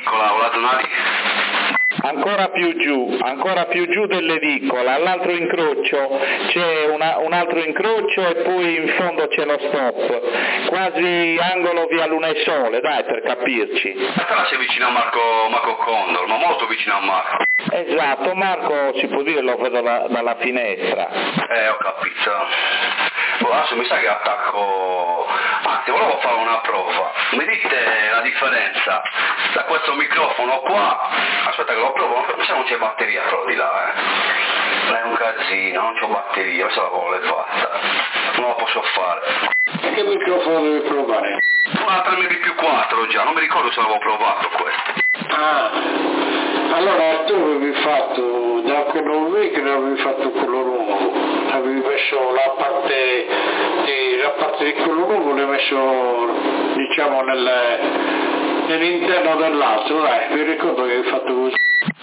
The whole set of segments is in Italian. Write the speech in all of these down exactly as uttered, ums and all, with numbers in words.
dell'edicola o la zona lì? Ancora più giù, ancora più giù dell'edicola, all'altro incrocio c'è una, un altro incrocio e poi in fondo c'è lo stop, quasi angolo via Luna e Sole, dai, per capirci. Ma però sei vicino a Marco, Marco Condor, ma molto vicino a Marco. Esatto, Marco si può dire lo vedo da, dalla finestra. Eh, ho capito. Boh, adesso mi sa che attacco... Anzi, volevo fare una prova. Mi dite la differenza da questo microfono qua... Aspetta che lo provo, mi sa non c'è batteria però di là, eh. È un casino, non c'ho batteria, questa la avevo levata. Non la posso fare. E che microfono devi provare? Una tre M più quattro già, non mi ricordo se l'avevo provato questo. Ah, allora tu avevi fatto, da quello vecchio avevi fatto quello nuovo, avevi messo la parte di, la parte di quello nuovo, l'hai messo diciamo nel, nell'interno dell'altro, dai, mi ricordo che hai fatto così.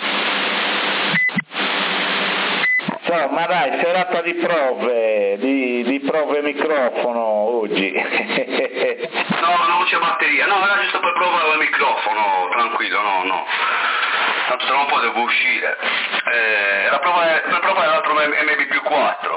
Insomma dai, serata di prove, di, di prove microfono oggi. No, non c'è batteria, no, era giusto per provare il microfono, tranquillo, no, no. Tanto tra un po' devo uscire. Eh, era provare, per provare l'altro M B più quattro.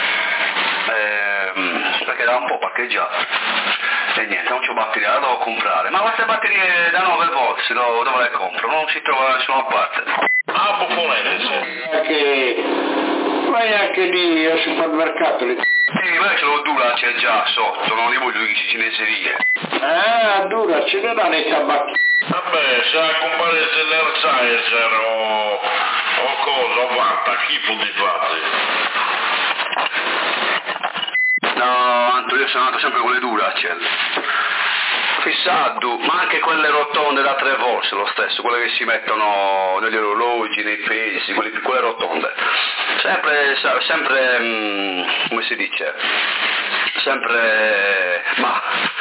Eh, perché da un po' parcheggiato. E niente, non c'ho batteria, la devo comprare. Ma queste batterie da nove volt, dove, dove le compro? Non si trova da nessuna parte. Ah, Buffonese, sì. Perché vai anche lì al supermercato. Lì. Sì, ma ce l'ho dura, c'è già sotto, non li voglio che ci cineserie. Ah, dura, ce ne dà nei tabacchi. Vabbè, se la compare Energizer o, o cosa, fatta, schifo di fate. No, Anto, io sono andato sempre con le Duracell. Fissato, ma anche quelle rotonde da tre volt lo stesso, quelle che si mettono negli orologi, nei pesi, quelle, quelle rotonde. Sempre, sempre, mh, come si dice? Sempre, ma...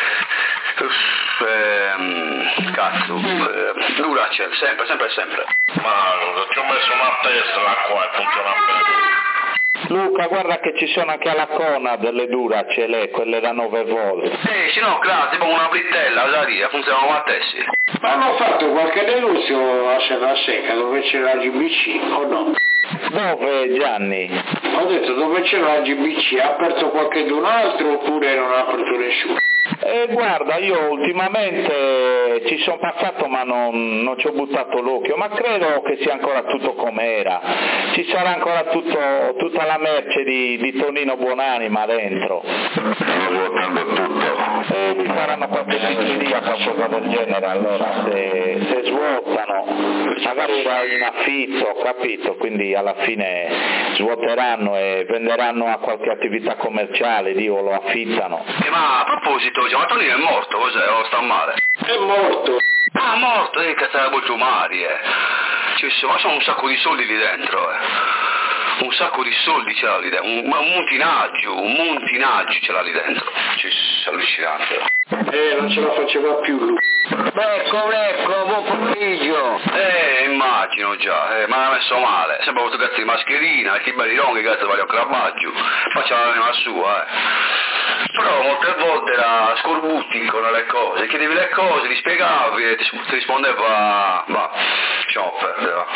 Ehm, cazzo, eh, Duracell, sempre, sempre, sempre. Ma ci ho messo una Tesla qua e funziona bene. Luca, guarda che ci sono anche alla Conad delle Duracell, quelle da nove volt. Eh, sì, no, claro, tipo una brittella, da lì, funzionano a tessi. Ma hanno fatto qualche negozio a Serra Secca dove c'era la G B C o no? Dove, Gianni? Ho detto dove c'era la G B C, ha aperto qualche d'un altro oppure non ha aperto nessuno? Eh, guarda, io ultimamente ci sono passato ma non, non ci ho buttato l'occhio, ma credo che sia ancora tutto com'era, ci sarà ancora tutto, tutta la merce di, di Tonino Buonanima dentro. Stanno svuotando tutto. E ci saranno qualche pizzeria, qualcosa del genere, allora se, se svuotano, magari va in affitto, ho capito, quindi alla fine svuoteranno e venderanno a qualche attività commerciale, Dio lo affittano. Eh, ma a proposito, ma Tonino è morto, cos'è? O sta male? È morto. Ah, morto, eh, che sta molto male, eh. Ci sono, ma sono un sacco di soldi lì dentro, eh. Un sacco di soldi c'era lì dentro, un, un montinaggio, un montinaggio c'era lì dentro. Ci sono allucinante. Eh, non ce la faceva più lui. Ecco, ecco, buon pomeriggio. Eh, immagino già, eh, ma mi ha messo male. Sempre questo cazzo di mascherina, che belli longhi, cazzo di cravaggio. Faccia l'anima sua, eh. Però molte volte era scorbutico nelle cose, chiedevi le cose, li spiegavi e ti, ti rispondeva, ma lasciamo perdere, va.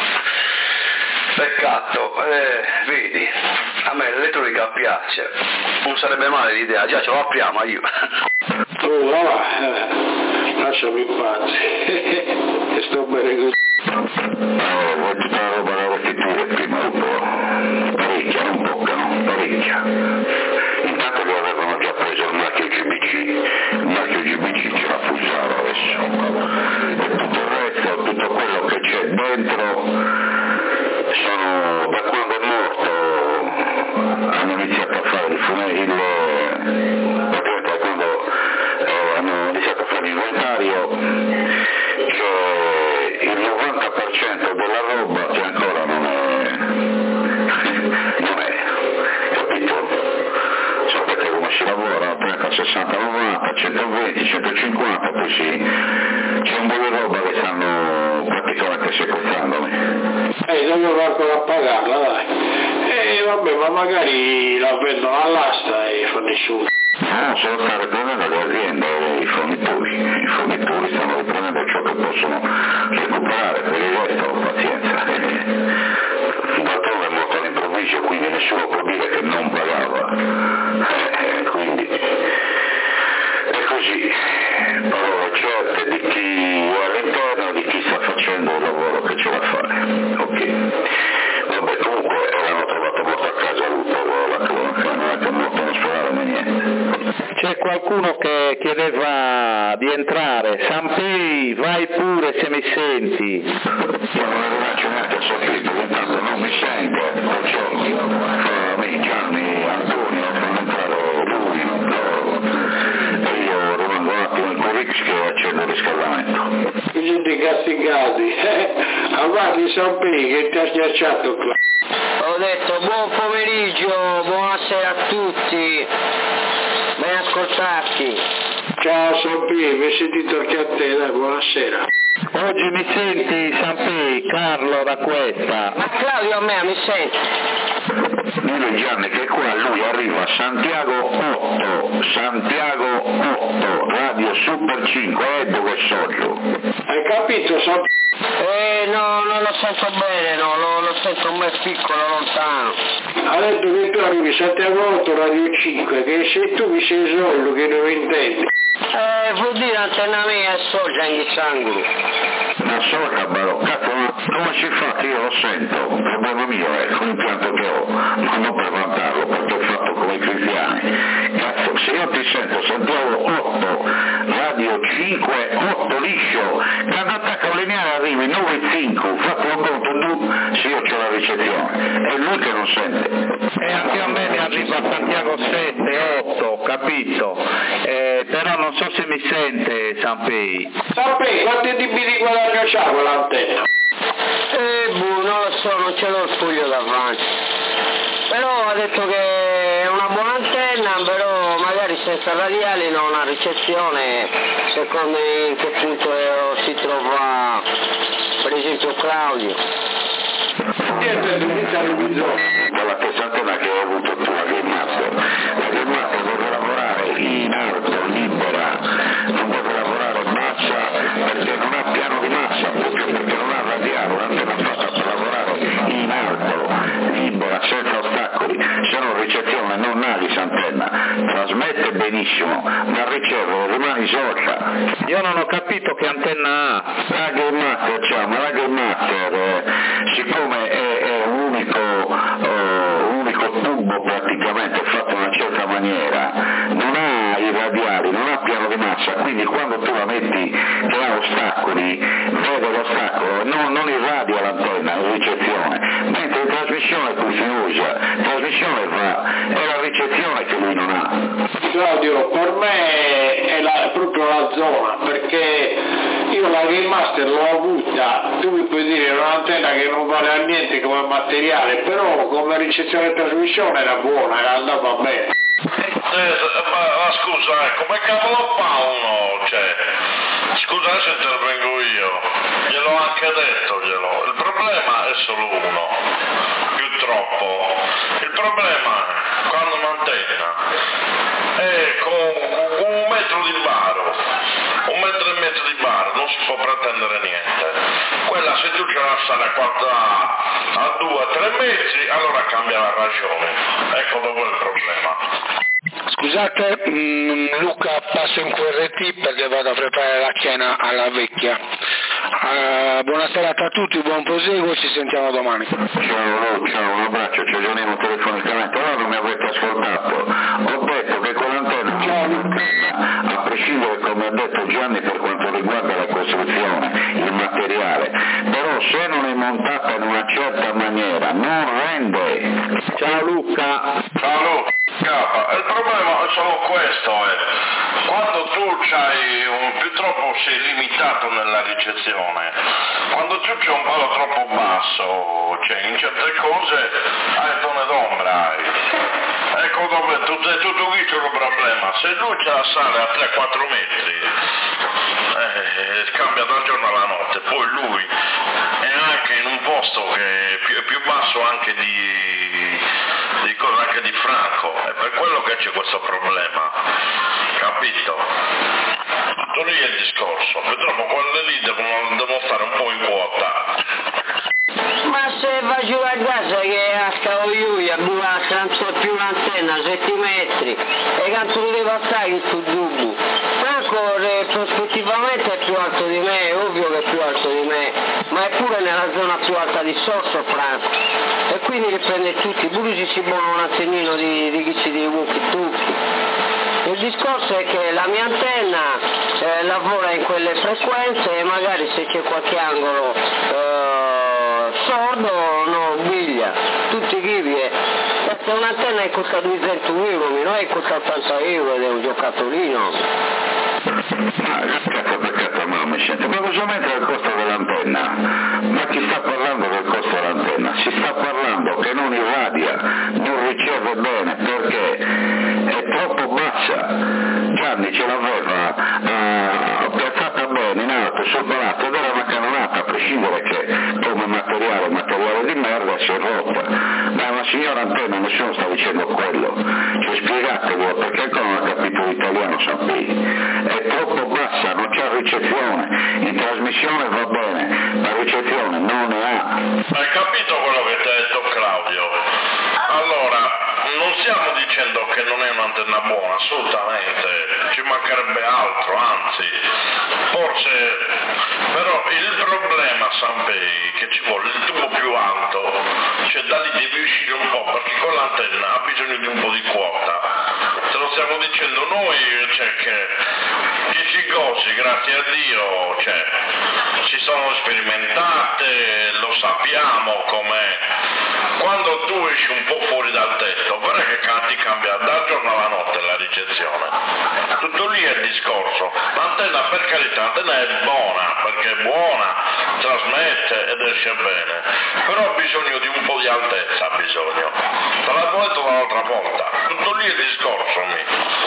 Peccato, eh, vedi, a me l'elettronica piace, non sarebbe male l'idea, già ce lo apriamo io. Oh, va, eh, lasciami in pace, che sto bene così. Oh, vuoi tutta la roba da vestire prima o poi? Parecchia, non poca, no? Parecchia. Intanto che avevano già preso il marchio G B C, il marchio G B C ce la puzzava adesso. E tutto il resto, tutto quello che c'è dentro, sono, da quando è morto, hanno iniziato a fare il funerale, praticamente quando eh, hanno iniziato a fare l'inventario, c'è il novanta per cento della roba che ancora non è, non è, capito? Sapete come si lavora, trenta, sessanta, novanta, centoventi, centocinquanta, poi sì, c'è un po' di roba che stanno praticamente sequestrandomi. Eh, devo ancora a pagarla, dai. E eh, vabbè, ma magari la vendono all'asta e fanno nessuno. No, solo stanno riprendendo le aziende, i fornitori, i fornitori stanno riprendendo ciò che possono recuperare. se mi senti. Io non lo faccio neanche a sentire, intanto non mi sente, perciò mi Gianni, Antonio, fanno entrare lui, loro, e io rimango un attimo in Curix che accendo il riscaldamento. Siete castigati, avanti San P che ti ha schiacciato qua. Ho detto buon pomeriggio, buonasera a tutti, ben ascoltati. Ciao San P, mi hai sentito anche a te, dai, buonasera. Oggi mi senti, Sampi? Carlo da questa. Ma Claudio a me mi senti? Dillo Gianni che qua lui arriva a Santiago otto, Santiago otto, Radio Super cinque, eh, dove sono? Hai capito San P? Eh no, non lo sento bene, no, lo, lo sento un bel piccolo, lontano. Ha detto che tu arrivi a Santiago otto, Radio cinque, che se tu mi sei solo che non intendi. Eh, vuol dire antenna mia e sogia in sangue. Ma sola, però, cazzo, ma come si fa che io lo sento? Il problema mio è con l'impianto che ho, ma non per vantarlo, perché ho fatto come i cristiani. Cazzo, se io ti sento Santiago otto, Radio cinque, otto liscio, quando attacca un lineare arrivi nove cinque, fatto un conto tu, se io c'ho la ricezione, è lui che non sente. E anche a me mi arriva a Santiago sette, otto, capito? Eh, però non so se mi sente, Sampi. San P, quanti tipi di guadagno c'ha quell'antenna? Eh, boh, non lo so, non ce l'ho il foglio davanti. Però ha detto che è una buona antenna, però magari senza radiali non ha ricezione, secondo me in che punto è, si trova per esempio Claudio. Quella stessa antena che hai avuto tu, la Game Master, la Game Master deve lavorare in alto, libera, non deve lavorare in massa perché non ha piano di massa, proprio perché non ha radiale, un'antenna fatta per lavorare in alto, libera, senza ostacoli, se no ricezione non ha di antenna, trasmette benissimo, ma riceve, rimane sorda. Io non ho capito che antenna ha. La Game Master c'ha, ma la Game Master, eh, siccome è, è un unico, uh, un unico tubo praticamente fatto in una certa maniera, non ha i radiali, non ha piano di massa, quindi quando tu la metti che ha ostacoli, vede l'ostacolo, non, non irradia l'antenna, in ricezione, mentre in trasmissione tu si usa, in trasmissione va, è la ricezione che lui non ha. Claudio, per me è, la, è proprio la zona, perché io la Game Master l'ho avuta, tu mi puoi dire è un'antenna che non vale a niente come materiale, però come ricezione e trasmissione era buona, era andava bene. Eh, ma, ma scusa, eh, come cavolo fa uno, cioè, scusa se intervengo io, gliel'ho anche detto, glielo. Il problema è solo uno, purtroppo, il problema è quando un'antenna è con un metro di baro, un metro e mezzo di baro, non si può pretendere niente. Quella se tu ce la sale a, a due, a tre metri, allora cambia la ragione. Ecco dove è il problema. Scusate, mh, Luca passo in Q R T perché vado a preparare la cena alla vecchia. Uh, buona serata a tutti, buon proseguo, ci sentiamo domani. Ciao, ciao, un abbraccio, ci aggiorniamo telefonicamente. Allora non mi avete ascoltato. Ho detto che quell'antenna, ciao, a prescindere come ha detto Gianni per quanto riguarda la costruzione, il materiale, però se non è montata in una certa maniera non rende. Ciao Luca. Ciao Luca. Il problema è solo questo, eh. Quando tu c'hai un più troppo sei limitato nella ricezione, quando tu c'hai un palo troppo basso, cioè in certe cose hai zone d'ombra, hai. Ecco dove tu, è tutto qui c'è un problema, se lui ce la sale a tre quattro metri, eh, cambia dal giorno alla notte, poi lui è anche in un posto che è più, è più basso anche di, di anche di Franco, è per quello che c'è questo problema, capito? Tu lì è il discorso, purtroppo quelle lì devono, devono stare un po' in quota. Ma se va giù a casa che a Scavogliuia buona canto più un'antenna, sette metri, e canto lo deve stare in sul dubbio. Franco eh, prospettivamente è più alto di me, è ovvio che è più alto di me, ma è pure nella zona più alta di Sorso Franco. E quindi riprende tutti, pure ci si buona un antennino di, di chi ci di walkie talkie. Il discorso è che la mia antenna eh, lavora in quelle frequenze e magari se c'è qualche angolo eh, sordo non biglia, tutti vivi. Se un'antenna è costa duecento euro, non è costa ottanta euro ed è un giocattolino. Ma cazzo per cazzo no, mi sento, ma cosa mentre il costo dell'antenna? Ma chi sta parlando del costo dell'antenna? Si sta parlando che non irradia, non riceve bene, perché è troppo bassa. Gianni ce l'aveva uh, piazzata bene in alto sul palazzo ed era una canonata, a prescindere che come materiale, materiale di merda si è rotta. Ma è una signora antenna, nessuno sta dicendo quello. Cioè spiegatevelo, perché ancora non ha capito l'italiano Sampi. È troppo bassa, non c'è ricezione, in trasmissione va bene, la ricezione non ne ha. Hai capito quello che ti ha detto Claudio? Allora, non stiamo dicendo che non è un'antenna buona, assolutamente, ci mancherebbe altro, anzi, forse, però il problema Sanpei che ci vuole il tubo più alto, cioè da lì devi uscire un po', perché con l'antenna ha bisogno di un po' di quota, se lo stiamo dicendo noi, cioè che i figosi, grazie a Dio, cioè, si sono sperimentate, lo sappiamo com'è. Quando tu esci un po' fuori dal tetto, però che ti cambia dal giorno alla notte la ricezione. Tutto lì è il discorso. L'antenna, per carità, l'antenna è buona, perché è buona, trasmette ed esce bene, però ha bisogno di un po' di altezza, ha bisogno. Te l'avevo detto l'altra volta. Tutto lì è il discorso, mi.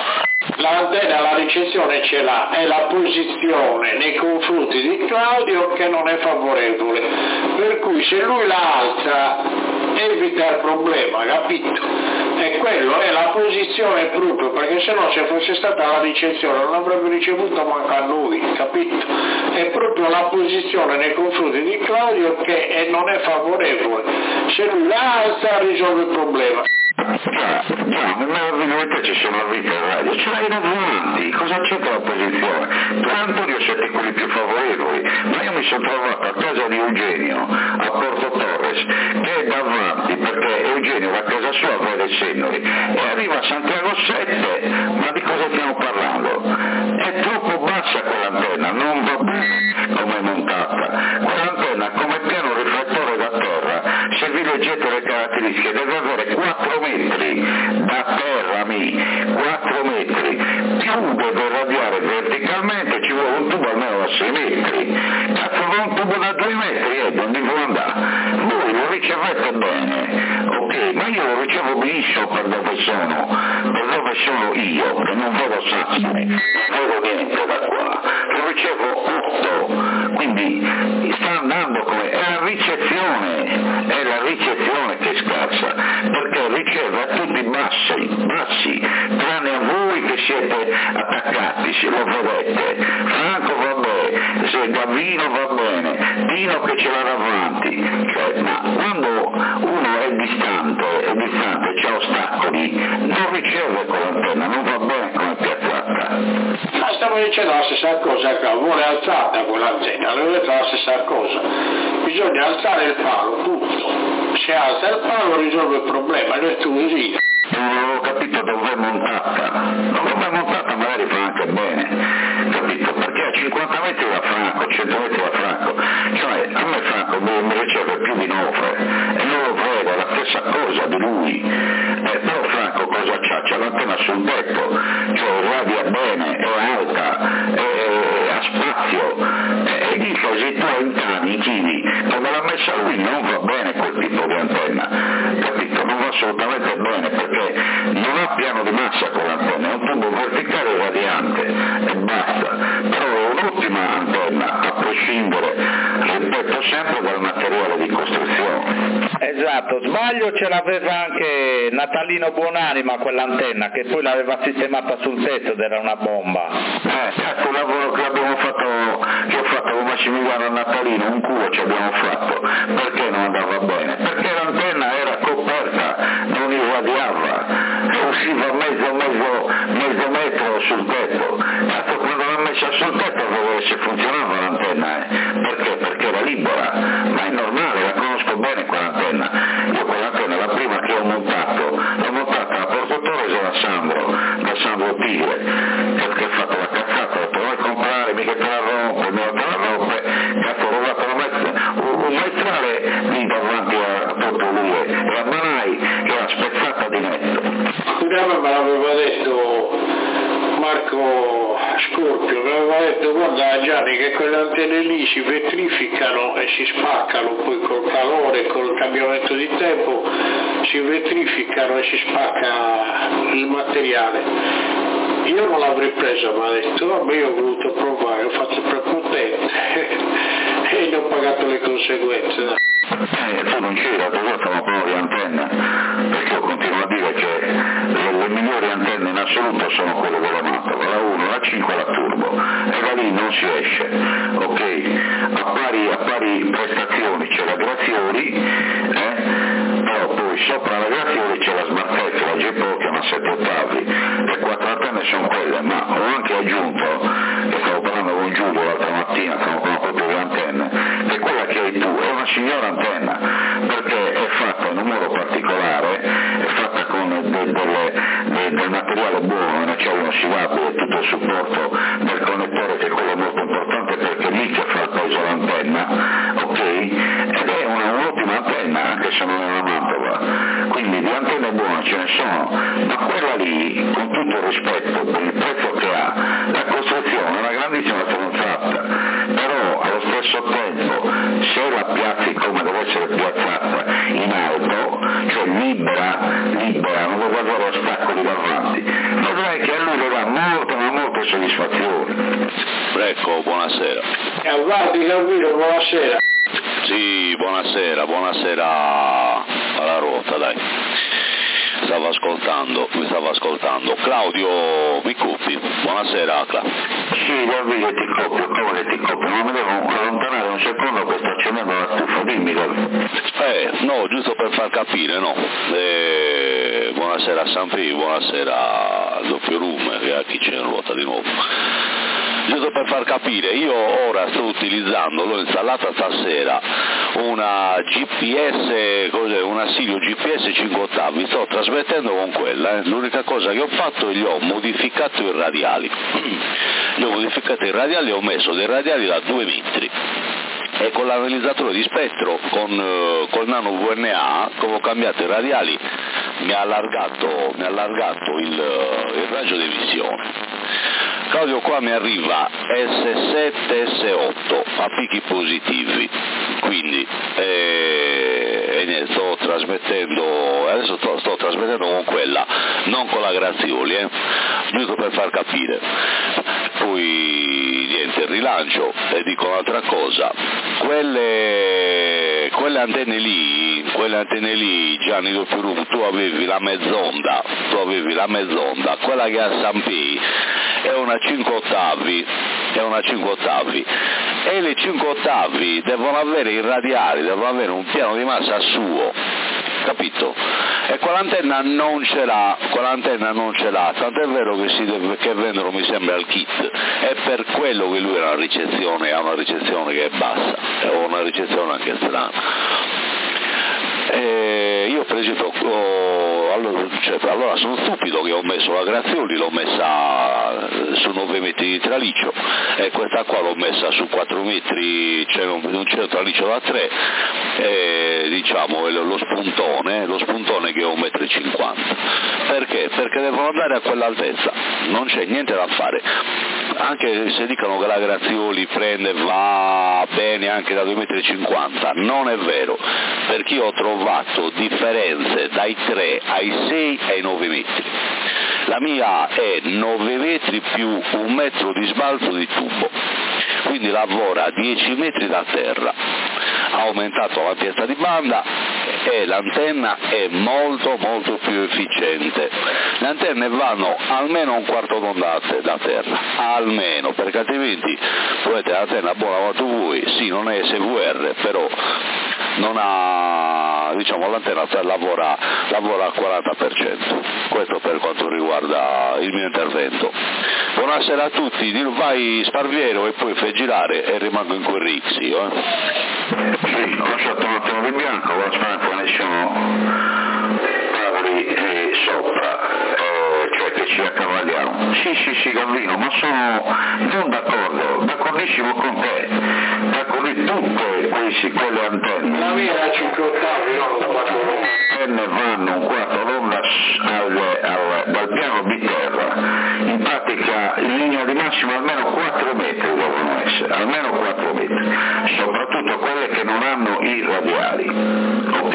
L'antenna, la ricezione ce l'ha, è la posizione nei confronti di Claudio che non è favorevole, per cui se lui la alza evita il problema, capito? E quello è la posizione proprio, perché se no se fosse stata la ricezione non avrebbe ricevuto manco a lui, capito? È proprio la posizione nei confronti di Claudio che è, non è favorevole, se lui la alza risolve il problema. Già, già, ma ci sono arrivati in radio, ce l'hai davanti, cosa c'entra la posizione? Tu Antonio siete quelli più favorevoli, ma io mi sono trovato a casa di Eugenio, a Porto Torres, che è davanti, perché Eugenio va a casa sua a vedere Sennori, e arriva a Santiago sette, ma di cosa stiamo parlando? È troppo bassa quell'antenna, non va bene come è montata, quell'antenna come piano riflettore da terra, se vi leggete le caratteristiche deve avere quattro metri da terra, mi, quattro metri, più deve radiare verticalmente, ci vuole un tubo almeno da sei metri, cazzo va un tubo da due metri, eh, non devo andare, voi lo ricevete bene, ok, ma io lo ricevo benissimo per dove sono, per dove sono io, che non vedo Sassari, non vedo niente da qua, lo ricevo otto, quindi sta andando come, è la ricezione, è la ricezione che è scarsa, perché riceve a tutti bassi, bassi, tranne a voi che siete attaccati, se lo vedete, Franco va bene, se Gavino va bene, Dino che ce l'ha davanti, cioè, ma quando uno è distante, è distante, c'ha ostacoli, non riceve quell'antenna, non va bene come piazzata. Ma stiamo dicendo la stessa cosa, vuole alzata quell'antenna, le ho detto la stessa cosa, bisogna alzare il palo, tutto. Se alza il palo risolve il problema, non è tu così. Non avevo capito dove è montata, dove è montata magari fa anche bene, capito? Perché a cinquanta metri da Franco, cento metri da Franco, cioè a me Franco mi riceve più di nove e non lo vedo, è la stessa cosa di lui, eh, però Franco cosa c'ha? C'ha l'antenna sul tetto, cioè radia bene, è alta, è, ha spazio, e dice se tu hai in cani, i chili, come l'ha messa lui non va bene quel tipo di antenna, capito? Non va assolutamente bene perché non ha piano di massa con l'antenna, è un tubo verticale radiante e basta, però è un'ottima antenna a prescindere, ripeto sempre, dal materiale di costruzione. Esatto, sbaglio ce l'aveva anche Natalino Buonanima quell'antenna che poi l'aveva sistemata sul tetto ed era una bomba. Eh, cazzo, il lavoro che abbiamo fatto, che ho fatto con Massimiliano e Natalino, un culo ci abbiamo fatto, perché non andava bene? Perché l'antenna era coperta, non irradiava, usciva mezzo, mezzo, mezzo metro sul tetto, cazzo quando l'ha messa sul tetto a vedere se funzionava l'antenna, eh? Perché? Perché era libera, ma è normale, la conosco bene quell'antenna, io quell'antenna la prima che ho montato, l'ho montata a Porto Torres da Sandro, da Sandro Tigre, centrale lì davanti a proprio lui e a Banai che era spezzata di netto. Prima me l'aveva detto Marco Scorpio, mi aveva detto guarda Gianni che quelle antenne lì si vetrificano e si spaccano, poi col calore, col cambiamento di tempo si vetrificano e si spacca il materiale. Io non l'avrei presa, mi ha detto, vabbè io ho voluto provare, ho fatto prepotente e ne ho pagato le conseguenze. Eh, tu non c'era, tu stavamo parlando di antenne, perché io continuo a dire che le, le migliori antenne in assoluto sono quelle della Mantova, la uno, la cinque e la Turbo, e da lì non si esce, ok? A pari, a pari prestazioni c'è la Grazioli, eh? Però poi sopra la Grazioli c'è la Smartec, la G-Pro che è una sette ottavi, le quattro antenne sono quelle, ma ho anche aggiunto, che stavo parlando con Giulio l'altra mattina, stavo parlando proprio di antenne, che quella che hai tu è una signora antenna, perché è fatta in un modo particolare, è fatta con de, delle, de, del materiale buono, in acciaio inossidabile, tutto il supporto del connettore che è quello molto importante perché è lì che fa il peso l'antenna, ok? Ed è una, un'ottima antenna anche se non è una Mantova, quindi di antenne buone ce ne sono, ma quella lì, con tutto il rispetto per il prezzo che ha, la costruzione è una grandissima stronzata, però allo stesso tempo se la piazzi come deve essere piazzata in alto, cioè libera, libera, non deve avere ostacoli davanti, vedrai che a lui le dà molte ma molte soddisfazioni. Ecco, buonasera. Avanti Calvino, buonasera. Sì, buonasera, buonasera alla ruota, dai. Stavo ascoltando, mi stavo ascoltando. Claudio Micupi, buonasera Cla. Sì, Davide ti copio, come che ti copio? Non mi devo allontanare un secondo che sto accendendo la stufa, dimmi Davide. Eh, no, giusto per far capire, no. Eh, buonasera a Sampi, buonasera al doppio room, che a chi c'è in ruota di nuovo. Giusto per far capire, io ora sto utilizzando, l'ho installata stasera, una G P S, cos'è, una Silio G P S cinque ottavi, sto trasmettendo con quella, eh. L'unica cosa che ho fatto è che ho modificato i radiali, li ho modificato i radiali e ho messo dei radiali da due metri. E con l'analizzatore di spettro, con eh, col nano V N A, come ho cambiato i radiali, mi ha allargato, mi ha allargato il, il raggio di visione. Claudio, qua mi arriva S sette S otto a picchi positivi, quindi eh, e niente, sto trasmettendo, adesso sto, sto trasmettendo con quella, non con la Grazioli, eh, giusto per far capire. Poi niente, rilancio e dico un'altra cosa, quelle, quelle antenne lì, quelle antenne lì, Gianni doppio room, tu avevi la mezz'onda, tu avevi la mezz'onda, quella che ha Sampi è una cinque ottavi, è una cinque ottavi, e le cinque ottavi devono avere i radiali, devono avere un piano di massa suo, capito? E quell'antenna non ce l'ha, quell'antenna non ce l'ha, tant'è vero che, si deve, che vendono mi sembra al kit, è per quello che lui ha una ricezione, ha una ricezione che è bassa, o una ricezione anche strana. Eh, io per esempio oh, allora, cioè, allora sono stupido che ho messo la Grazioli, l'ho messa su nove metri di traliccio e questa qua l'ho messa su quattro metri, cioè non, non c'è il traliccio da tre, eh, diciamo lo spuntone, lo spuntone che è un metro e cinquanta. Perché? Perché devono andare a quell'altezza, non c'è niente da fare. Anche se dicono che la Grazioli prende, va bene anche da due metri e cinquanta, non è vero, perché io ho trovato differenze dai tre ai sei ai nove metri. La mia è nove metri più un metro di sbalzo di tubo, quindi lavora a dieci metri da terra, ha aumentato l'ampiezza di banda e l'antenna è molto molto più efficiente. Le antenne vanno almeno un quarto d'onda da terra, almeno, perché altrimenti volete l'antenna buona quanto vuoi, sì non è S V R, però non ha, diciamo, l'antenna lavora, lavora al quaranta per cento. Questo per quanto riguarda il mio intervento. Buonasera a tutti, vai Sparviero e poi fai girare e rimango in quel Rixi. Eh? Sì, ho lasciato un attimo di bianco, la speranza ne siamo tavoli eh, sopra, eh, cioè che ci accavaliamo. Sì, sì, sì, Gavino, ma sono non d'accordo, d'accordissimo con te, d'accordissimo qui tutte questi, quelle antenne. La mia era cinque ottavi, no? Non quattro l'onda. Le antenne vanno un quarto l'onda al, al, dal piano di terra, in pratica in linea di massima almeno quattro metri devono essere, almeno quattro metri, soprattutto quelle che non hanno i radiali, ok?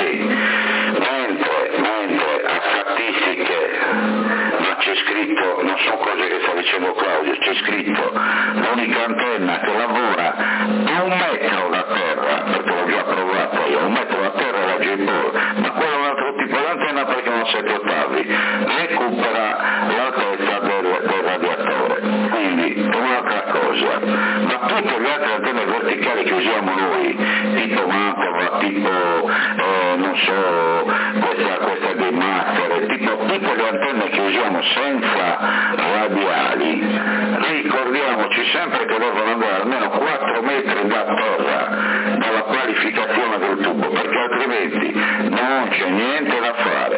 Mentre, mentre a statistiche, ma c'è scritto, non so cose che sta dicendo Claudio, c'è scritto l'unica antenna che lavora a un metro da terra, perché l'ho già provato io, a un metro da terra è la J-Ball, ma quello è un altro tipo di antenna perché non sette ottavi, recupera l'altezza del, del radiatore, quindi un'altra cosa, ma tutte le altre antenne verticali che usiamo noi, tipo Mantova, tipo eh, non so, questa, questa dei Master, tipo tutte le antenne che usiamo senza radiali, ricordiamoci sempre che devono andare almeno quattro metri da terra dalla qualificazione del tubo, perché altrimenti non c'è niente da fare.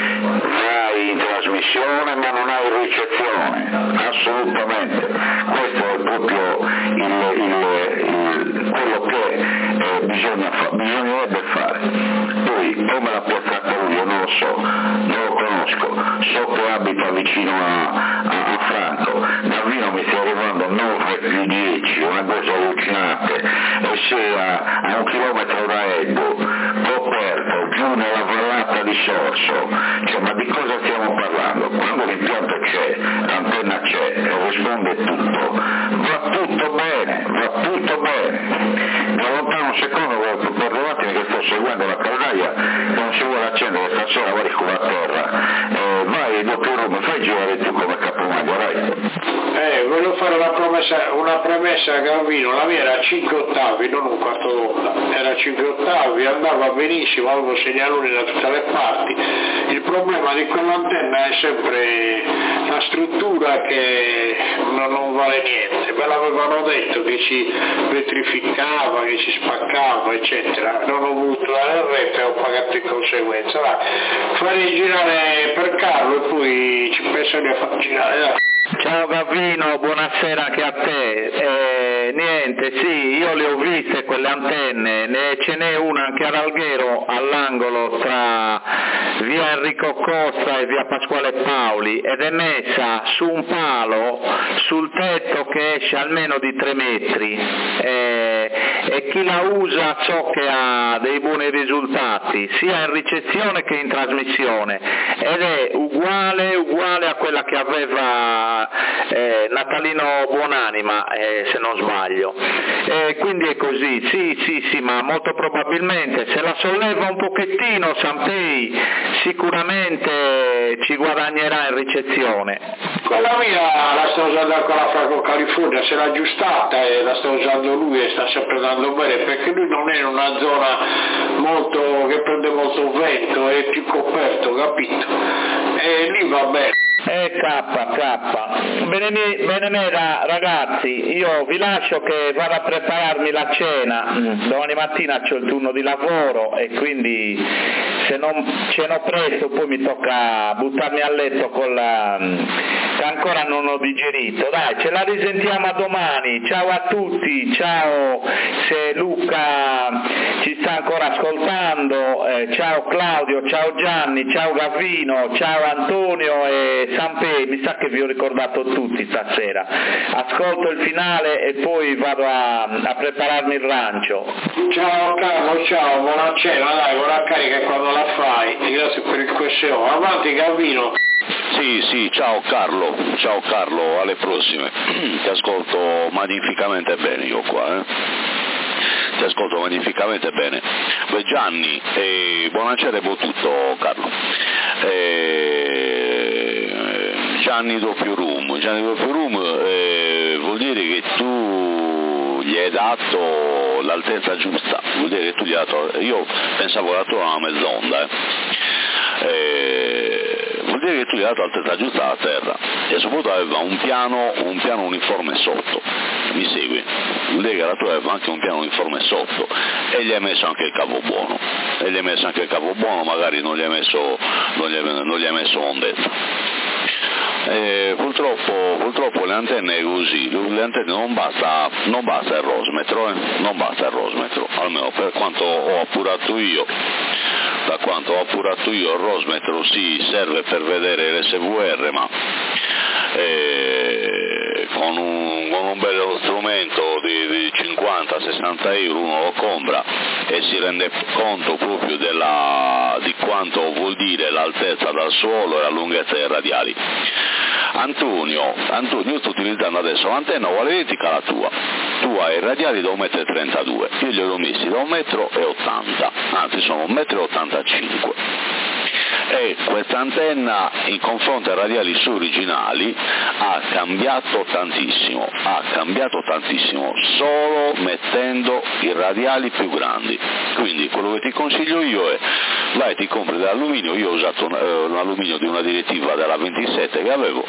Vai in trasmissione ma non hai ricezione, assolutamente. Questo è proprio il, il, il, quello che eh, bisogna fa, bisognerebbe fare. Poi come l'ha piazzato lui io non lo so, non lo conosco, so che abita vicino a, a, a Franco, da Vino mi sta arrivando nove più dieci, una cosa allucinante, e se a, a un chilometro da Eddo, coperto, giù nella vallata di Sorso, cioè ma di cosa stiamo parlando? Quando l'impianto c'è, l'antenna c'è e risponde tutto, va tutto bene, va tutto bene. Mi allontano un secondo per un attimo che sto seguendo la caldaia, che non si vuole accendere stasera, vai con la terra, eh, vai doppio room, fai girare tu come capomaglia, vai. Eh, voglio fare una promessa, una premessa a Gavino, la mia era cinque ottavi, non un quarto d'onda, era cinque ottavi, andava benissimo, avevo segnaloni da tutte le parti. Il problema di quell'antenna è sempre la struttura che non, non vale niente, me l'avevano detto che si vetrificava, che si spaccava, eccetera, non ho voluto dare il rete e ho pagato in conseguenza. Dai, farei girare per Carlo e poi ci penso di far girare, dai. Ciao Gavino, buonasera anche a te. Eh, niente, sì, io le ho viste quelle antenne, ne, ce n'è una anche ad Alghero, all'angolo tra via Enrico Costa e via Pasquale Paoli, ed è messa su un palo sul tetto che esce almeno di tre metri, eh, e chi la usa so che ha dei buoni risultati, sia in ricezione che in trasmissione, ed è uguale, uguale a quella che aveva Eh, Natalino Buonanima, eh, se non sbaglio, eh, quindi è così, sì sì sì, ma molto probabilmente se la solleva un pochettino Sampei sicuramente ci guadagnerà in ricezione. Quella mia la sta usando ancora Franco California, se l'ha aggiustata e la sta usando lui e sta sempre andando bene, perché lui non è in una zona molto che prende molto vento, è più coperto, capito? E lì va bene. Eh K, K. Bene, bene ragazzi, io vi lascio che vado a prepararmi la cena, domani mattina c'ho il turno di lavoro e quindi se non ceno presto poi mi tocca buttarmi a letto con la che ancora non ho digerito. Dai, ce la risentiamo a domani, ciao a tutti, ciao se Luca ci sta ancora ascoltando, eh, ciao Claudio, ciao Gianni, ciao Gavino, ciao Antonio e Sampei, mi sa che vi ho ricordato tutti stasera. Ascolto il finale e poi vado a, a prepararmi il rancio. Ciao Carlo, ciao, buona cena, dai, buona carica quando la fai, e grazie per il Q S O. Avanti Gavino. Sì, sì, ciao Carlo, ciao Carlo, alle prossime. Ti ascolto magnificamente bene io qua, eh. Ti ascolto magnificamente bene. Beh, Gianni, eh, buonasera e buon tutto Carlo. Eh, Gianni doppio room, Gianni doppio room eh, vuol dire che tu gli hai dato l'altezza giusta, vuol dire che tu gli hai dato, io pensavo la tua una mezz'onda, eh. Eh, vuol dire che tu gli hai dato l'altezza giusta alla terra e soprattutto aveva un piano, un piano uniforme sotto, mi segui? Vuol dire che la tua aveva anche un piano uniforme sotto e gli hai messo anche il capo buono, e gli hai messo anche il capo buono, magari non gli hai messo, non gli hai, non gli hai messo ondezza. Eh, purtroppo, purtroppo le antenne è così, le antenne non basta, non basta il roso, rosmetro, eh? Non basta il rosmetro, almeno per quanto ho appurato io. Da quanto ho appurato io il rosmetro sì, serve per vedere l'S V R, ma eh, con, un, con un bello strumento di, di cinquanta sessanta euro uno lo compra e si rende conto proprio della, di quanto vuol dire l'altezza dal suolo e la lunghezza dei radiali. Antonio, Antonio, io sto utilizzando adesso l'antenna uguale identica alla tua, tu hai i radiali da un metro e trentadue, io li ho messi da un metro e ottanta, anzi sono un metro e ottantacinque. E questa antenna in confronto ai radiali su originali ha cambiato tantissimo, ha cambiato tantissimo solo mettendo i radiali più grandi. Quindi quello che ti consiglio io è vai ti compri dell'alluminio, io ho usato un, eh, un alluminio di una direttiva della ventisette che avevo,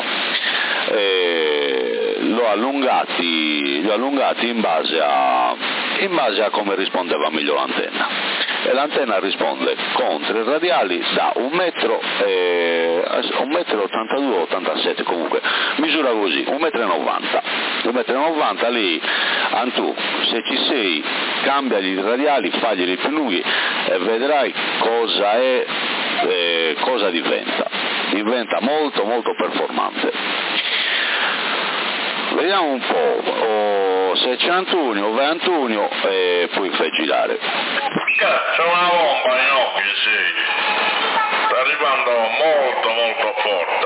eh, l'ho allungati, li ho allungati in base a in base a come rispondeva meglio l'antenna, e l'antenna risponde con tre radiali da un metro e un metro e ottantadue ottantasette, comunque misura così, un metro e novanta, un metro e novanta lì, Antù, se ci sei cambiagli i radiali, faglieli più lunghi e vedrai cosa è, eh, cosa diventa, diventa molto molto performante. Vediamo un po', oh, se c'è Antonio, vai Antonio e poi fai girare. C'è una bomba in occhio, sì, sta arrivando molto molto forte,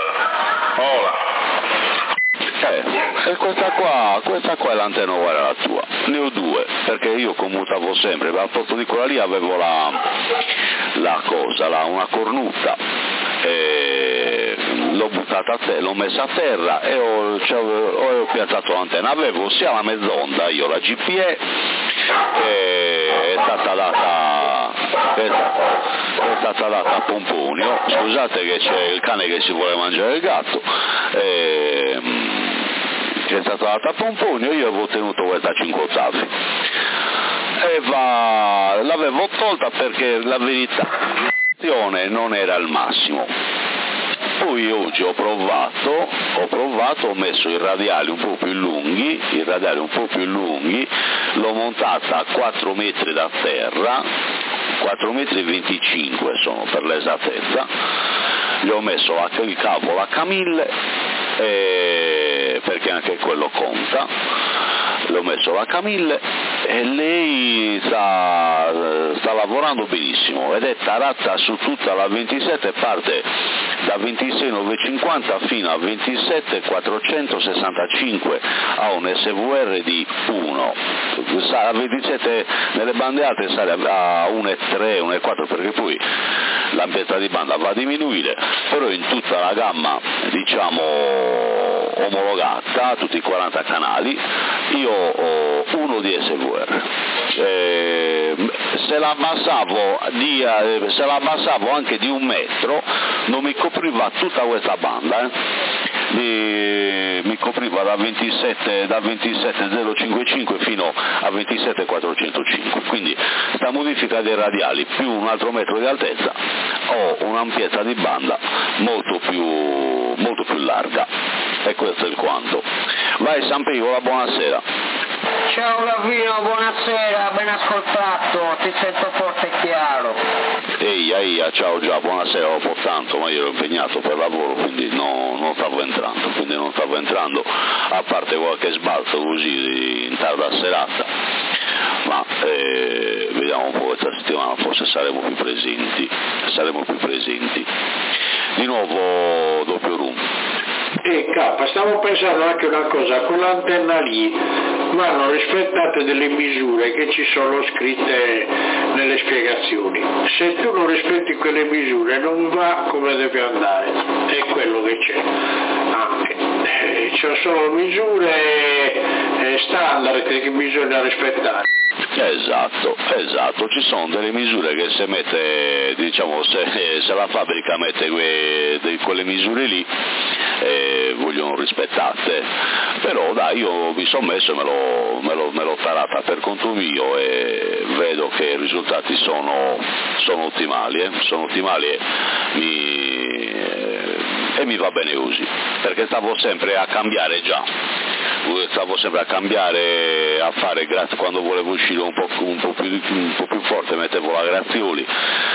ora. Eh, e questa qua, questa qua è l'antenna uguale alla tua, ne ho due, perché io commutavo sempre, al posto di quella lì avevo la, la cosa, la, una cornuta, e l'ho buttata a te, l'ho messa a terra e ho, cioè, ho, ho piazzato l'antenna, avevo sia la mezz'onda, io la G P E, e è stata data, è stata, è stata data a Pomponio, scusate che c'è il cane che si vuole mangiare il gatto, e, che è stata data a Pomponio, io avevo ottenuto questa cinque ottavi e va, l'avevo tolta perché la verità non era il massimo. Poi oggi ho provato, ho provato, ho messo i radiali un po' più lunghi, i radiali un po' più lunghi, l'ho montata a quattro metri da terra, quattro metri e venticinque sono per l'esattezza, gli ho messo la, il cavo, la Camille, eh, perché anche quello conta, l'ho messo la Camille e lei sta, sta lavorando benissimo ed è tarata su tutta la ventisette, parte da ventisei novecentocinquanta fino a ventisette quattrocentosessantacinque, ha un S V R di uno, a ventisette nelle bande alte sale a uno virgola tre, uno virgola quattro perché poi l'ampiezza di banda va a diminuire, però in tutta la gamma diciamo omologata, tutti i quaranta canali, io ho uno di S V R. Eh, se la abbassavo di, eh, se la abbassavo anche di un metro non mi copriva tutta questa banda, eh. Di, mi copriva da ventisette da ventisette zero cinquantacinque fino a ventisette quattrocentocinque, quindi sta modifica dei radiali più un altro metro di altezza ho un'ampiezza di banda molto più molto più larga, e questo è il quanto. Vai San Picola, buonasera. Ciao Gavino, buonasera, ben ascoltato, ti sento forte e chiaro. Eia, eia, ciao già, buonasera, ho tanto, ma io ero impegnato per lavoro, quindi no, non stavo entrando, quindi non stavo entrando, a parte qualche sbalzo così in tarda serata, ma eh, vediamo un po' questa settimana, forse saremo più presenti, saremo più presenti. Di nuovo doppio room. E K, stavo pensando anche una cosa, con l'antenna lì vanno rispettate delle misure che ci sono scritte nelle spiegazioni. Se tu non rispetti quelle misure non va come deve andare, è quello che c'è. Anche. Eh, ci sono misure eh, standard che bisogna rispettare. Esatto, esatto, ci sono delle misure che se mette, diciamo, se, se la fabbrica mette que, de, quelle misure lì, eh, vogliono rispettate, però dai, io mi sono messo e me l'ho, me l'ho, me l'ho tarata per conto mio e vedo che i risultati sono, sono ottimali, eh? sono ottimali e mi, eh, e mi va bene così, perché stavo sempre a cambiare già. stavo sempre a cambiare, a fare grazie, quando volevo uscire un po', un po' più, un po' più forte mettevo la Grazioli,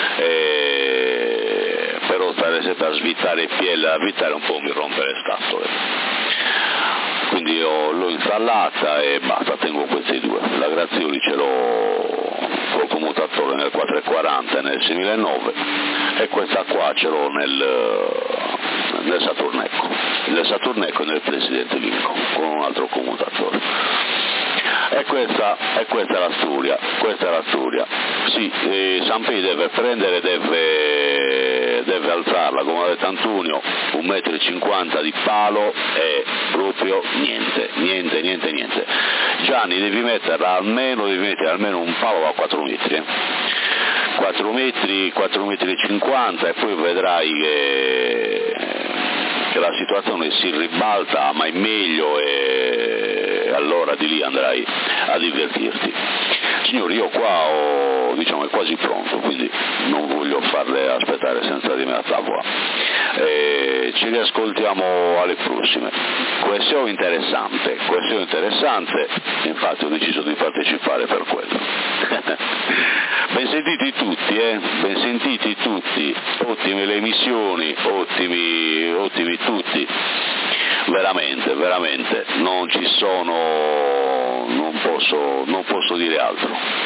e... però stare sempre a svitare il piede, a svitare un po' mi rompe le scatole. Quindi io l'ho installata e basta, tengo questi due. La Grazioli ce l'ho col commutatore nel quattrocentoquaranta e nel seiemilanove e questa qua ce l'ho nel, nel Saturnecco, nel Saturnecco e nel Presidente Lincoln con un altro commutatore. E questa, e questa è la storia, questa è la storia. Sì, eh, Sampi deve prendere, deve, deve alzarla, come ha detto Antonio, un metro e cinquanta di palo e proprio niente, niente, niente, niente. Gianni, devi metterla almeno, devi mettere almeno un palo a quattro metri, eh. quattro metri, quattro metri e cinquanta e poi vedrai che, che la situazione si ribalta, ma è meglio e allora di lì andrai a divertirti. Signori, io qua ho, diciamo, è quasi pronto, quindi non voglio farle aspettare senza di me a tavola. E ci riascoltiamo alle prossime. Questo è interessante, questo è interessante, infatti ho deciso di partecipare per quello. Ben sentiti tutti, eh? Ben sentiti tutti, ottime le emissioni, ottimi, ottimi tutti. Veramente, veramente, non ci sono, non posso, non posso dire altro.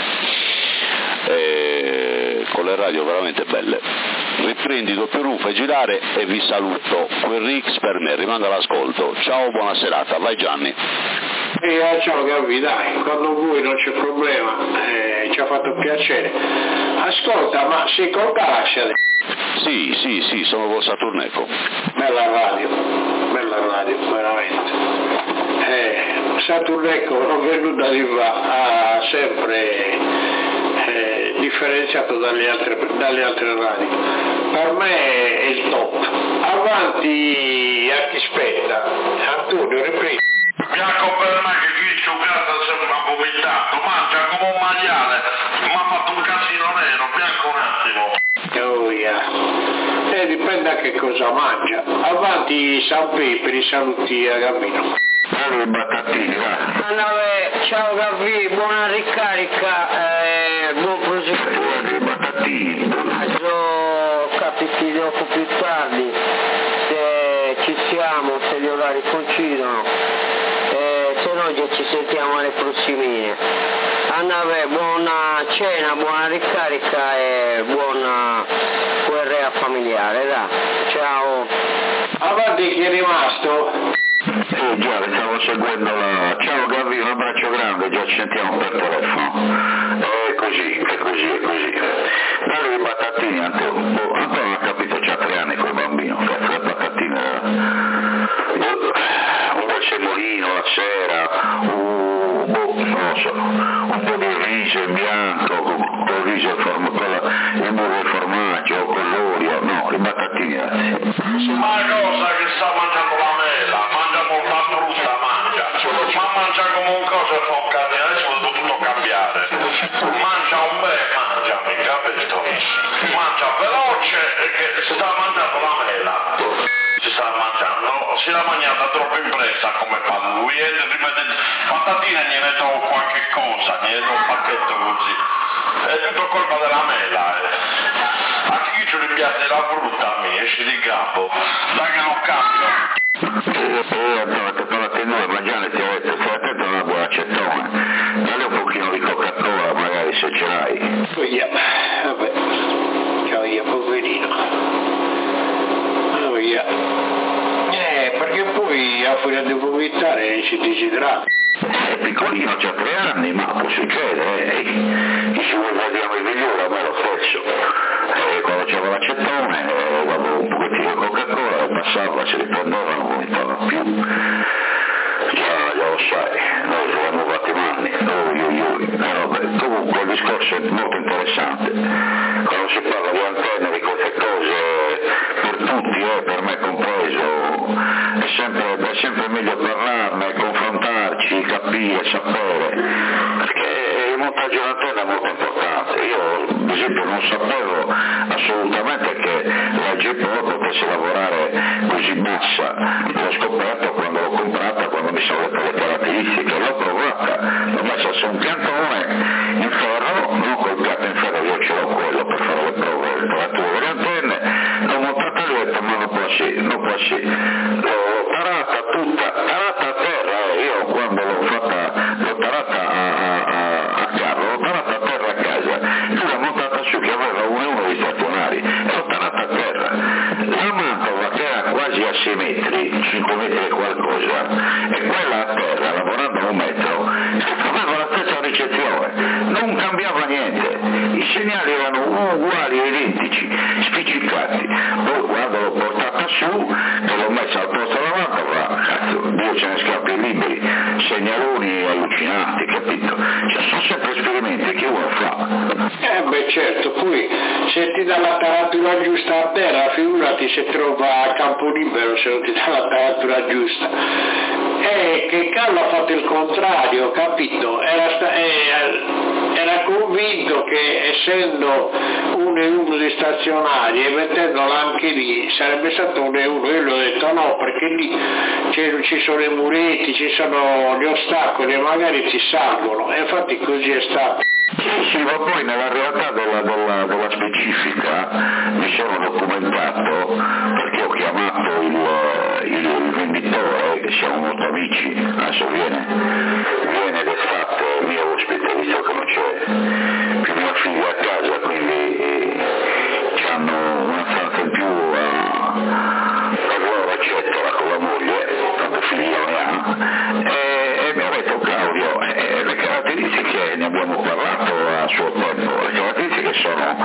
E con le radio veramente belle. Riprendi doppio ruffa e girare e vi saluto. Quel Rix per me, rimanga all'ascolto. Ciao, buona serata, vai Gianni. Eh, ciao Gavi, dai, quando vuoi non c'è problema, eh, ci ha fatto piacere. Ascolta, ma sei con Galascia? Sì, sì, sì, sono col Saturnecco. Bella radio, bella radio, veramente. Eh, Saturnecco, non venuto a dire, ha sempre eh, differenziato dalle altre, dalle altre radio. Per me è il top. Avanti a chi spetta. Antonio, riprendi. Bianco per me che qui su casa sembra vomitato, mangia come un maiale, mi ha fatto un casino nero, bianco un attimo. Oh yeah. Eh, dipende da che cosa mangia. Avanti San Pepe, saluti a Gavino. Allora, Battattini, va. Allora, ciao Gavi, buona ricarica, eh, buon proseguimento. Allora, Battattini. Adesso capiti dopo più tardi, se ci siamo, se gli orari coincidono, eh, se no già ci sentiamo alle prossimine. Andate, buona cena, buona ricarica e buona guerra familiare, dai. Ciao. Avanti chi è rimasto? Sì, già, le stavo seguendo la... Ciao Gavi, un abbraccio grande, già ci sentiamo per telefono. È così, è così, è così. Dalle patatine, Antonio, oh, Antonio ha capito, c'ha tre anni col bambino, cazzo le patatine. Un bel semolino la sera, un, boh, non lo so, un po' di riso in bianco, con, con il riso e form- con la, il burro e formaggio, con l'olio, no, le patatine, ragazzi. Ma cosa che sta mangiando la mela, mangia molta frutta, mangia, ma mangia come un coso e fa un casino, adesso ho dovuto cambiare, mangia un bel, mangia, mi capito, mangia veloce e che sta mangiando la mela, si sta mangiando, si l'ha mangiata troppo in fretta come fa lui e rimette patatine e gliene do qualche cosa, gliene do un pacchetto così, è tutto colpa della mela, eh. A chi ci rimpiazza la frutta a me, esci di capo, dai che non cambio. E allora ti parlate noi, ma già ne ti ho detto, stai attento a una buona acetone, dalle un pochino di Coca-Cola magari se ce l'hai. Oh yeah. Vabbè, ciao io, poverino. Oh yeah. Eh, perché poi a furia di vomitare si disidrata. È piccolino, c'ha tre anni, ma può succedere, eh. Chi si vuole vediamo il migliore, a me lo stesso. E quando c'era l'acetone, eh, davo un pochettino di Coca-Cola e passava, si riprendeva, non vomitava più. Già, già lo sai, noi ci abbiamo fatti manni, ui ui ui. Eh, vabbè, comunque il discorso è molto interessante. Quando si parla di antenne, di queste cose, per tutti, eh, per me compreso, è sempre, è sempre meglio parlarne, confrontarci, capire, sapere, perché il montaggio dell'antenna è molto importante. Io, per esempio, non sapevo assolutamente che la G P O potesse lavorare così bassa, l'ho scoperto quando l'ho comprata, quando mi sono letto le un piantone in ferro, non col piatto in ferro, io ce l'ho quello per fare le prove, le tarature delle antenne, l'ho montata lì e ho detto ma non può essere, non può essere, l'ho tarata tutta, tarata a terra, eh. Io quando l'ho fatta, l'ho tarata a, a, a carro, l'ho tarata a terra a casa, lui l'ha montata su che aveva uno e uno di stazionari, e l'ho tarata a terra, la mantova che era quasi a sei metri, cinque metri e qualcosa, e quella a terra, lavorando a un metro, aveva la stessa ricezione, non cambiava niente, i segnali erano uguali e identici, spiccicati. Poi quando l'ho portata su, che l'ho messa al posto della mantova, cazzo, Dio ce ne scappi liberi, segnaloni allucinanti, capito? Cioè, sono sempre esperimenti che uno fa. Eh beh certo, poi se ti dà la taratura giusta a terra, figurati se trova a campo libero se non ti dà la taratura giusta. Eh, che Carlo ha fatto il contrario, capito? Era, sta, eh, era convinto che essendo uno e uno di stazionari e mettendola anche lì sarebbe stato uno e uno. Io gli ho detto no, perché lì ci sono i muretti, ci sono gli ostacoli e magari ti salgono, e infatti così è stato. Sì, sì, ma poi nella realtà della, della, della specifica mi sono documentato perché ho chiamato il, il, il venditore, che siamo molto amici, adesso viene, viene d'estate il mio ospite, visto che non c'è più mia figlia a casa, quindi hanno una stanza in più a, per loro eccetera con la moglie, tanto figlia ne ha, e, e mi ha detto Claudio, eh, le caratteristiche ne abbiamo parlato a suo tempo, le caratteristiche sono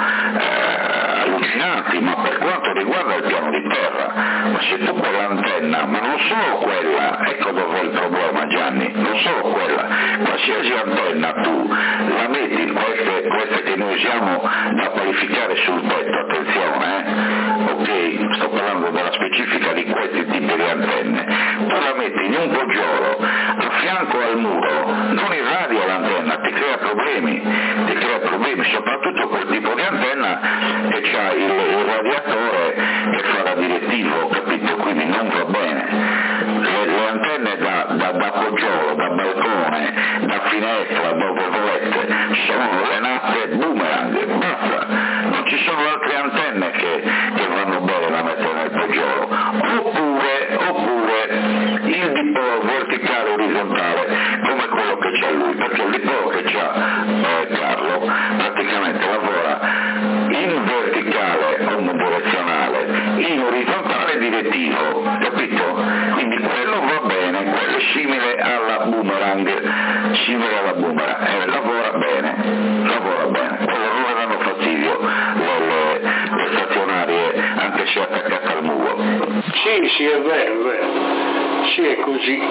eh, allucinanti, ma per quanto riguarda il piano di terra, ma se tu quell'antenna, ma non solo quella, ecco dov'è il problema Gianni, non solo quella, qualsiasi antenna tu la metti, queste, queste che noi usiamo da qualificare sul tetto, attenzione, eh? Ok, sto parlando della specifica di questi tipi di antenne, tu la metti in un poggiolo a fianco al muro, non irradia l'antenna, ti crea problemi, ti crea problemi, soprattutto quel tipo di antenna che ha il, il radiatore che fa da direttivo, capito? Quindi non va bene. Le, le antenne da, da, da poggiolo, da balcone, da finestra, dove volete, sono le nate boomerang, basta, non ci sono altre antenne che, che vanno bene da mettere nel poggiolo, oppure, oppure il dipolo verticale orizzontale come quello che c'ha lui, perché il dipolo che c'ha eh, Carlo praticamente lavora in verticale omnidirezionale, in orizzontale direttivo, capito? Quindi quello va bene, quello è simile alla boomerang, simile alla boomerang, eh, lavora bene, lavora bene, quello non le danno fastidio le, le, le stazionarie anche se attaccate al muro. Sì, sì, è vero, è vero. Sì, è così.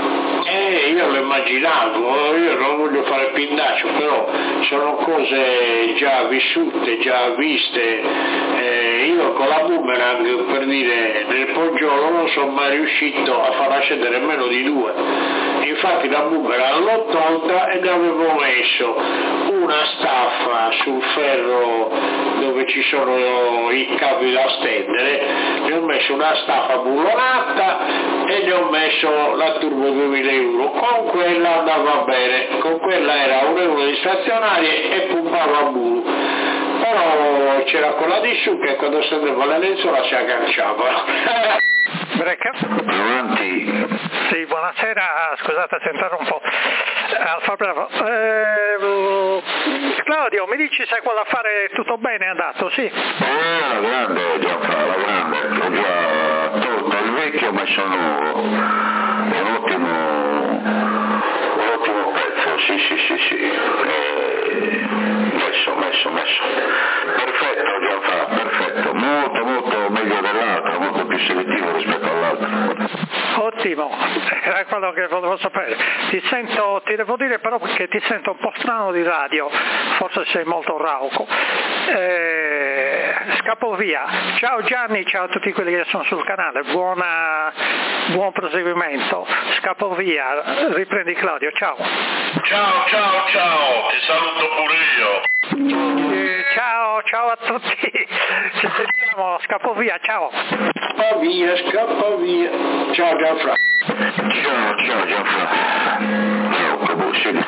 Eh, io lo immaginavo, io non voglio fare pindaccio, però sono cose già vissute, già viste. Eh, io con la boomerang, per dire, nel poggiolo non sono mai riuscito a farla scendere meno di due. Infatti la boomerang l'ho tolta ed avevo messo una staffa sul ferro dove ci sono i cavi da stendere, ne ho messo una staffa bullonata e ne ho messo la turbo duemila euro, con quella andava bene, con quella era un euro di stazionarie e pumpava a bullo, però c'era quella di su che quando stendeva la lenzuola si agganciava. Brecca? Avanti. Sì, buonasera, scusate se interrompo. Alfa Bravo. Eh, Claudio, mi dici se quell'affare tutto bene è andato, sì? Eh, la grande, già fa, la grande, ho già tolto il vecchio ma sono un ottimo, un ottimo pezzo, sì sì sì sì, eh, messo, messo, messo. Perfetto Gianfra, perfetto, molto molto meglio dell'altro, molto più selettivo rispetto all'altro. Ottimo, era quello che volevo sapere. Ti sento, ti devo dire però che ti sento un po' strano di radio, forse sei molto rauco. Eh, scappo via. Ciao Gianni, ciao a tutti quelli che sono sul canale, buona, buon proseguimento. Scappo via, riprendi Claudio, ciao. Ciao, ciao, ciao, ti saluto pure io. Eh, ciao, ciao a tutti, ci sentiamo, scappo via, ciao. Scappa via, scappa via. Ciao Gianfra. Ciao, ciao Gianfra. Ciao,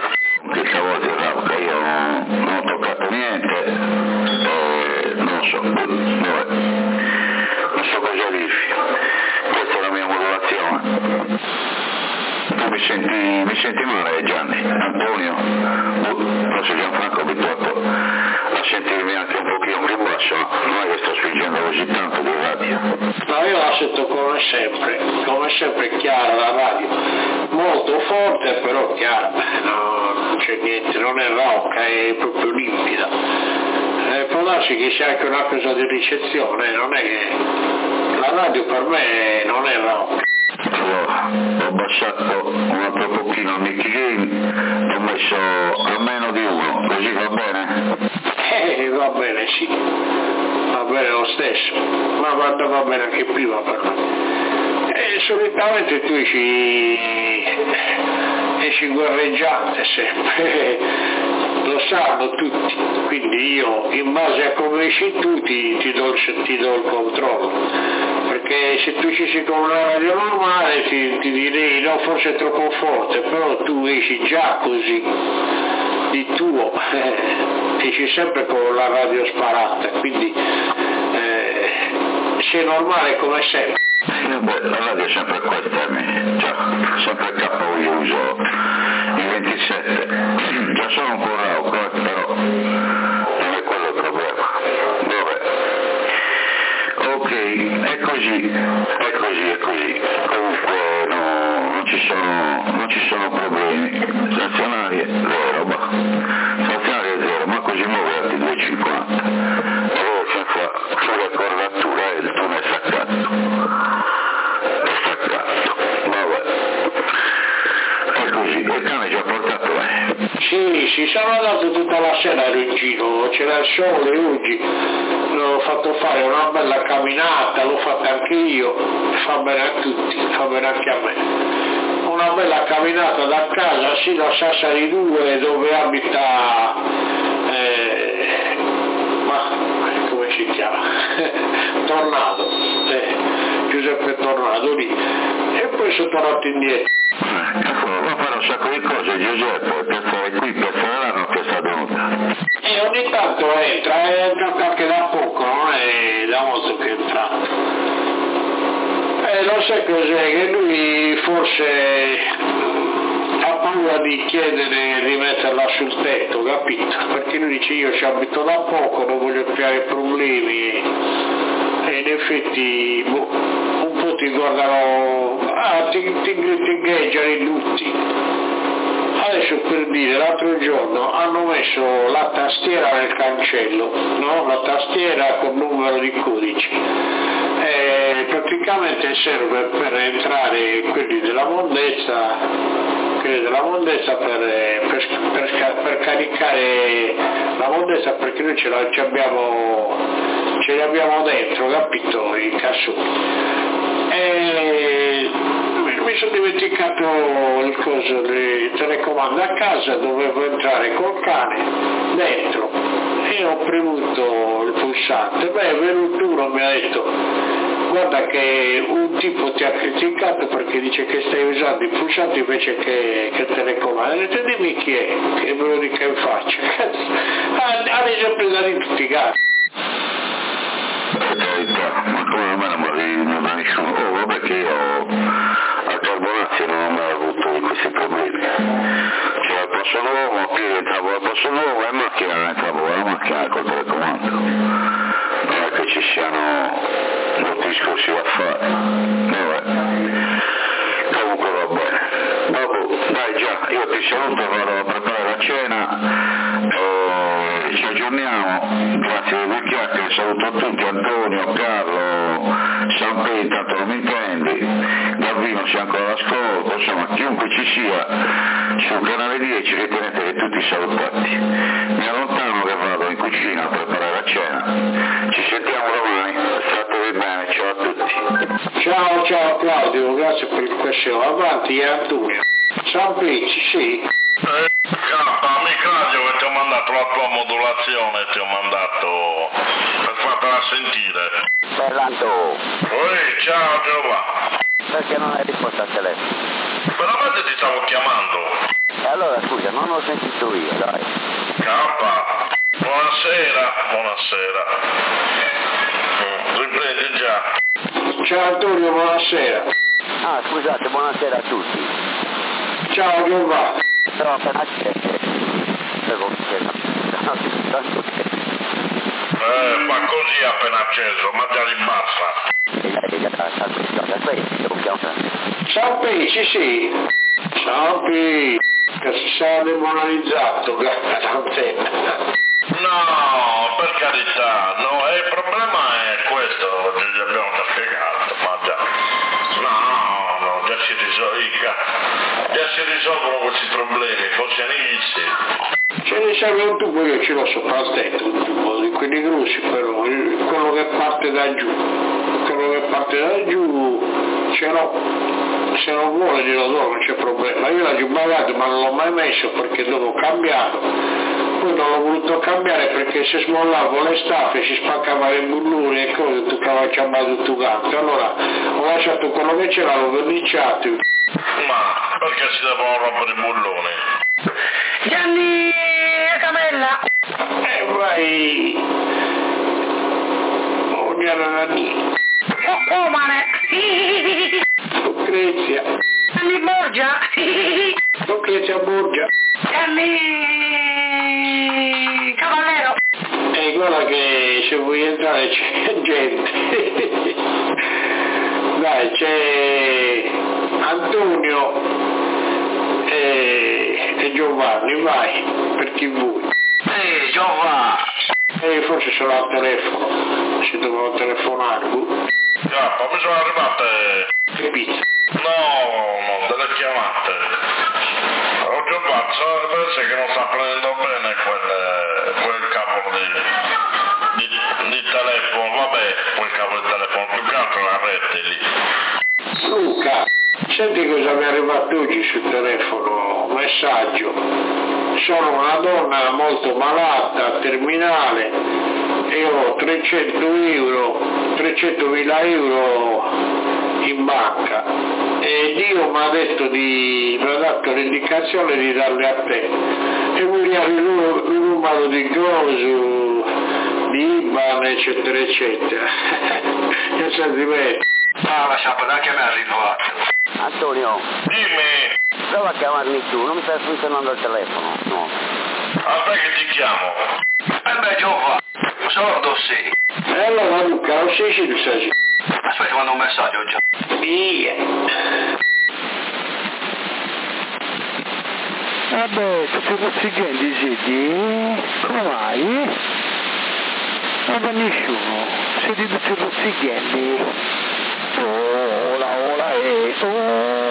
questa volta in Rauca io non, non ho toccato niente, eh, non so, vabbè, non so cosa dirvi, questa è la mia modulazione. Tu mi senti, mi senti male Gianni? Antonio? Forse Gianfranco è abituato a sentirmi anche un pochino più basso, ma non è che sto spingendo così tanto di radio. No, io la sento come sempre, come sempre chiara la radio, molto forte però chiara, no, non c'è niente, non è rauca, è proprio limpida. Eh, può darsi che sia anche una cosa di ricezione, non è che la radio per me non è rauca. Allora, ho abbassato un altro pochino il mic gain, l'ho messo a meno di uno, così va bene? Eh, va bene, sì, va bene lo stesso, ma guarda, va bene anche prima per me. E solitamente tu esci, esci guerreggiante sempre, lo sanno tutti, quindi io in base a come esci tu ti, ti, do, ti do il controllo. Perché se tu esci con una radio normale ti, ti direi no, forse è troppo forte, però tu esci già così, di tuo, eh, esci sempre con la radio sparata, quindi eh, sei normale come sempre. Eh beh, la radio è sempre questa, già, sempre K io uso i ventisette, già sono un po' rauco, però non è quello il problema. Vabbè. Ok, è così, è così, è così. Comunque no, non ci sono, non ci sono problemi. Stazionarie zero, bah. Stazionarie zero, ma così muove altri due virgola cinquanta. Allora senza fuori cordatura e il tunnel è staccato. È staccato, vabbè. È così, il cane ci ha portato, eh. Sì, si sono andato tutta la sera in giro, c'era il sole oggi, l'ho fatto fare una bella camminata, l'ho fatta anche io, fa bene a tutti, fa bene anche a me. Una bella camminata da casa sino a Sassari due dove abita, eh, ma come si chiama? Tornado, eh, Giuseppe Tornado lì, e poi sono tornato indietro. Va a fare un sacco di cose Giuseppe, per fare qui, per fare la notte sta venuta. E ogni tanto entra, entra anche da poco, non è da molto che è entrato. E non sai cos'è, che lui forse ha paura di chiedere di metterla sul tetto, capito? Perché lui dice io ci abito da poco, non voglio creare problemi e in effetti boh, un po' ti guardano, ah, ti, ti, ti ingaggiano i lutti. Adesso per dire, l'altro giorno hanno messo la tastiera nel cancello, no? La tastiera con numero di codici. E praticamente serve per entrare quelli della mondezza, quelli della mondezza per, per, per, per caricare la mondezza, perché noi ce, la, ce, abbiamo, ce li abbiamo dentro, capito, i cassoni. E mi sono dimenticato il coso del telecomando a casa, dovevo entrare col cane dentro e ho premuto il pulsante. Beh, è venuto uno, mi ha detto guarda che un tipo ti ha criticato perché dice che stai usando il pulsante invece che, che il telecomando. Ho detto dimmi chi è, che ve lo dica in faccia. Hanno già preso di tutti i gatti. Ma come a me non mi arrivi, non mi nessuno. Oh, vabbè che io a Carbonazzi non ho mai avuto di questi problemi. C'era il passo nuovo, a piedi entravo al passo nuovo e in macchina entravo la macchina col telecomando. Non è che ci siano molti discorsi da fare. Vabbè. Comunque va bene. Vabbè, dai già, io ti saluto, vado a preparare la cena. Eh, ci aggiorniamo, grazie delle chiacchiere, saluto a tutti, Antonio, Carlo, Sampe, intanto non mi intendi, Gavino se ancora l'ascolto, insomma chiunque ci sia sul canale dieci ritenete che tutti salutati. Mi allontano che vado in cucina a preparare la cena. Ci sentiamo domani, statevi bene, ciao a tutti. Ciao ciao Claudio, grazie per il quesito, avanti Antonio. Sampe, ci sei? Eh, K, mica radio che ti ho mandato la tua modulazione, ti ho mandato per fartela sentire. Fernando. Oi, ciao Giova. Perché non hai risposto al telefono? Veramente ti stavo chiamando. E allora scusa, non ho sentito io, dai. Cappa, buonasera, buonasera. Mm, riprendi già. Ciao Antonio, buonasera. Ah, scusate, buonasera a tutti. Ciao Giovanni. Però appena acceso. Tanto che... Eh, ma così appena acceso, ma già ribassa. Sappi, sì sì. Sappi che si sa demoralizzato l'antenna. No, per carità, no, eh, il problema è questo, gli abbiamo già spiegato, ma già, no, no, già si risolvono, già si risolvono questi problemi, forse all'inizio. Ce ne serve un tubo, io ce l'ho sopra il tetto, un tubo di quelli grossi, però quello che parte da giù, quello che parte da giù ce l'ho. Se non vuole glielo do, non c'è problema. Io l'ho giù pagato ma non l'ho mai messo perché dopo ho cambiato. Poi non l'ho voluto cambiare perché se smollavo le staffe si spaccavano i bulloni e cose, toccava chiamare tutto canto. Allora ho lasciato quello che c'era, l'ho verniciato. Ma perché si devono rompere i bulloni? Gianni e Camella! E vai! Oh, Gianni! Oh, mane! Lucrezia! Gianni Borgia! Lucrezia Borgia! Gianni Cavallero! E guarda che se vuoi entrare c'è gente! Dai, c'è Antonio e, e Giovanni, vai, per chi vuoi. Ehi, Giovanni! E forse ce l'ho al telefono, se dovevo telefonare. Cappa, mi sono arrivate... Che pizza? No, no, delle chiamate. Ho già fatto, penso che non sta prendendo bene quel, quel cavolo di, di, di telefono, vabbè, quel cavolo di telefono, più che altro la rete lì. Luca, senti cosa mi è arrivato oggi sul telefono, un messaggio. Sono una donna molto malata, terminale, e ho trecento euro, trecentomila euro in banca e Dio mi ha detto di, mi ha dato l'indicazione di darle a te e vogliamo il numero di coso, di I B A N eccetera eccetera. Non si diventa. Ah, lascia perdere che mi è arrivato. Antonio, Dimmi, prova a chiamarmi tu, non mi sta funzionando il telefono, no. aspetta che ti chiamo. Eh beh, Giovanni, sordo sì. E allora Luca, non sei ci tu sei? Aspetta, mando un messaggio già. Via. Vabbè, tutti questi gente sedi, come mai? Non da nessuno, siete tutti rossighelli. Oh, la, oh, la, eh, oh.